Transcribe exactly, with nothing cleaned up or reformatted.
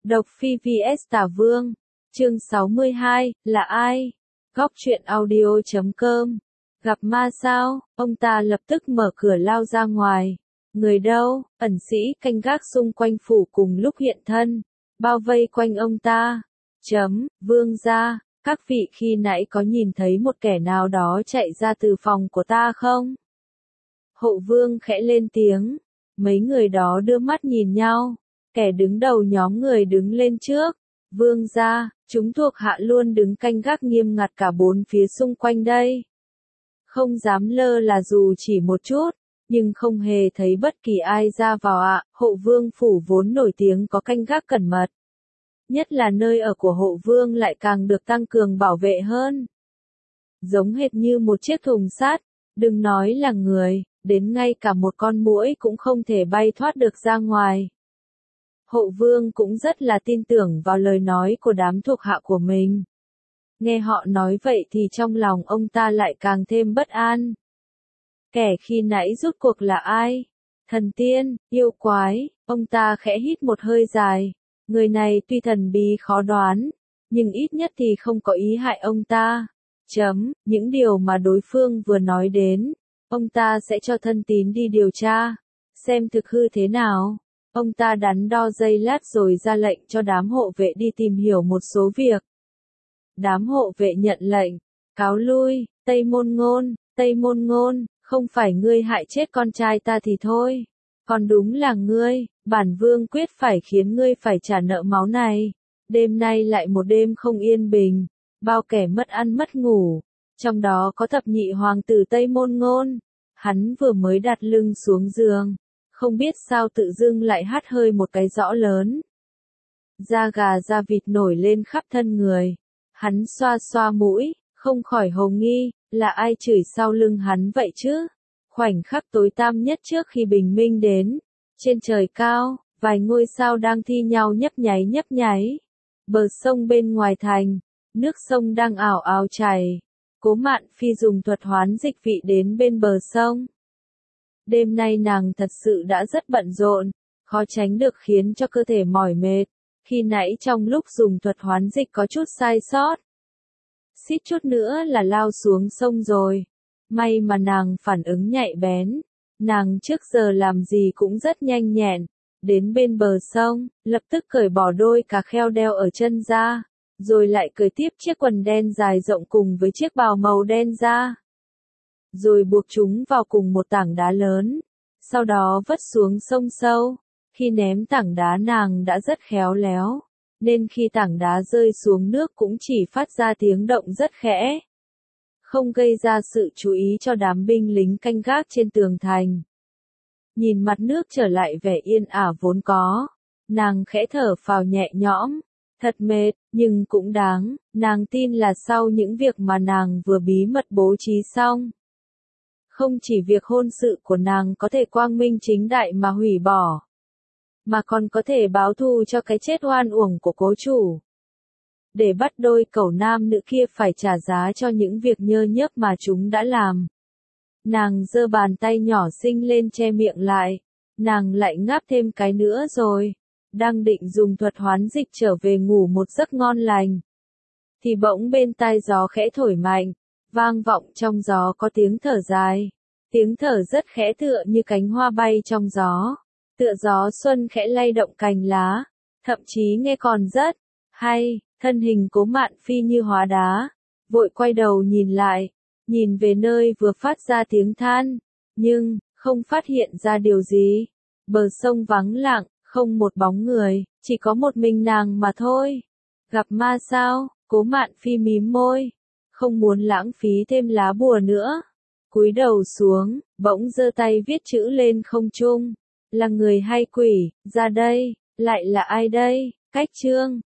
Độc Phi vs Tả Vương, chương sáu mươi hai, là ai? Góc truyện audio chấm com. Gặp ma sao? Ông ta lập tức mở cửa lao ra ngoài. Người đâu? Ẩn sĩ canh gác xung quanh phủ cùng lúc hiện thân, bao vây quanh ông ta. Chấm, Vương gia, các vị khi nãy có nhìn thấy một kẻ nào đó chạy ra từ phòng của ta không? Hộ Vương khẽ lên tiếng. Mấy người đó đưa mắt nhìn nhau. Kẻ đứng đầu nhóm người đứng lên trước. Vương gia, chúng thuộc hạ luôn đứng canh gác nghiêm ngặt cả bốn phía xung quanh đây. Không dám lơ là dù chỉ một chút, nhưng không hề thấy bất kỳ ai ra vào ạ. Hộ Vương phủ vốn nổi tiếng có canh gác cẩn mật. Nhất là nơi ở của Hộ Vương lại càng được tăng cường bảo vệ hơn. Giống hệt như một chiếc thùng sắt, đừng nói là người, đến ngay cả một con muỗi cũng không thể bay thoát được ra ngoài. Hộ Vương cũng rất là tin tưởng vào lời nói của đám thuộc hạ của mình. Nghe họ nói vậy thì trong lòng ông ta lại càng thêm bất an. Kẻ khi nãy rút cuộc là ai? Thần tiên, yêu quái? Ông ta khẽ hít một hơi dài. Người này tuy thần bí khó đoán, nhưng ít nhất thì không có ý hại ông ta. Chấm, những điều mà đối phương vừa nói đến, ông ta sẽ cho thân tín đi điều tra, xem thực hư thế nào. Ông ta đắn đo giây lát rồi ra lệnh cho đám hộ vệ đi tìm hiểu một số việc. Đám hộ vệ nhận lệnh, cáo lui. Tây Môn Ngôn, Tây Môn Ngôn, không phải ngươi hại chết con trai ta thì thôi. Còn đúng là ngươi, bản vương quyết phải khiến ngươi phải trả nợ máu này. Đêm nay lại một đêm không yên bình, bao kẻ mất ăn mất ngủ, trong đó có thập nhị hoàng tử Tây Môn Ngôn. Hắn vừa mới đặt lưng xuống giường, không biết sao tự dưng lại hắt hơi một cái rõ lớn. Da gà da vịt nổi lên khắp thân người. Hắn xoa xoa mũi, không khỏi hồ nghi, là ai chửi sau lưng hắn vậy chứ? Khoảnh khắc tối tăm nhất trước khi bình minh đến, trên trời cao, vài ngôi sao đang thi nhau nhấp nháy nhấp nháy. Bờ sông bên ngoài thành, nước sông đang ảo ảo chảy. Cố Mạn Phi dùng thuật hoán dịch vị đến bên bờ sông. Đêm nay nàng thật sự đã rất bận rộn, khó tránh được khiến cho cơ thể mỏi mệt. Khi nãy trong lúc dùng thuật hoán dịch có chút sai sót, suýt chút nữa là lao xuống sông rồi. May mà nàng phản ứng nhạy bén. Nàng trước giờ làm gì cũng rất nhanh nhẹn. Đến bên bờ sông, lập tức cởi bỏ đôi cà kheo đeo ở chân ra, rồi lại cởi tiếp chiếc quần đen dài rộng cùng với chiếc bào màu đen ra. Rồi buộc chúng vào cùng một tảng đá lớn. Sau đó vất xuống sông sâu. Khi ném tảng đá nàng đã rất khéo léo, nên khi tảng đá rơi xuống nước cũng chỉ phát ra tiếng động rất khẽ, không gây ra sự chú ý cho đám binh lính canh gác trên tường thành. Nhìn mặt nước trở lại vẻ yên ả vốn có, nàng khẽ thở phào nhẹ nhõm. Thật mệt, nhưng cũng đáng. Nàng tin là sau những việc mà nàng vừa bí mật bố trí xong, không chỉ việc hôn sự của nàng có thể quang minh chính đại mà hủy bỏ, mà còn có thể báo thù cho cái chết oan uổng của cố chủ. Để bắt đôi cẩu nam nữ kia phải trả giá cho những việc nhơ nhớp mà chúng đã làm. Nàng giơ bàn tay nhỏ xinh lên che miệng lại. Nàng lại ngáp thêm cái nữa rồi. Đang định dùng thuật hoán dịch trở về ngủ một giấc ngon lành, thì bỗng bên tai gió khẽ thổi mạnh. Vang vọng trong gió có tiếng thở dài. Tiếng thở rất khẽ tựa như cánh hoa bay trong gió. Tựa gió xuân khẽ lay động cành lá. Thậm chí nghe còn rất hay. Thân hình Cố Mạn Phi như hóa đá, vội quay đầu nhìn lại, nhìn về nơi vừa phát ra tiếng than, nhưng không phát hiện ra điều gì. Bờ sông vắng lặng, không một bóng người, chỉ có một mình nàng mà thôi. Gặp ma sao? Cố Mạn Phi mím môi, không muốn lãng phí thêm lá bùa nữa. Cúi đầu xuống, bỗng giơ tay viết chữ lên không trung. Là người hay quỷ? Ra đây, lại là ai đây? Cách chương